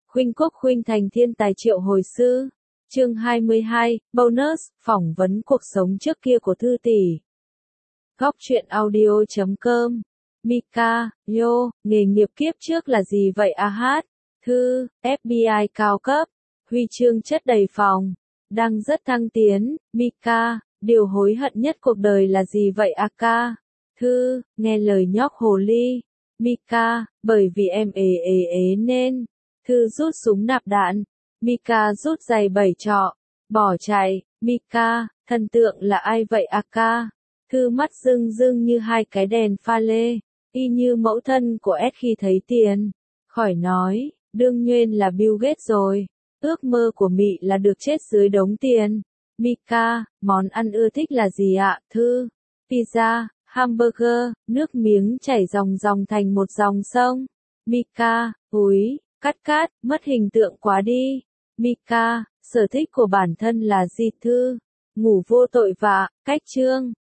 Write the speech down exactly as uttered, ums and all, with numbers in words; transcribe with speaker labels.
Speaker 1: Khuynh Quốc khuynh thành thiên tài triệu hồi sư. Chương hai mươi hai, bonus, phỏng vấn cuộc sống trước kia của Thư tỷ. Góc truyện audio chấm com. Mika, yo, nghề nghiệp kiếp trước là gì vậy a hát? Thư, ép bê i cao cấp, huy chương chất đầy phòng, đang rất thăng tiến. Mika, điều hối hận nhất cuộc đời là gì vậy a ca? Thư, nghe lời nhóc hồ ly. Mika, bởi vì em ế ế ế nên. Thư rút súng nạp đạn. Mika rút giày bảy trọ, bỏ chạy. Mika, thần tượng là ai vậy a ca? Thư mắt rưng rưng như hai cái đèn pha lê, y như mẫu thân của Ed khi thấy tiền. Khỏi nói, đương nhiên là Bill Gates rồi. Ước mơ của Mị là được chết dưới đống tiền. Mika, món ăn ưa thích là gì ạ? Thư, pizza, hamburger, nước miếng chảy ròng ròng thành một dòng sông. Mika, úi, cắt cát, mất hình tượng quá đi. Mika, sở thích của bản thân là gì? Thư, ngủ vô tội vạ, cách chương.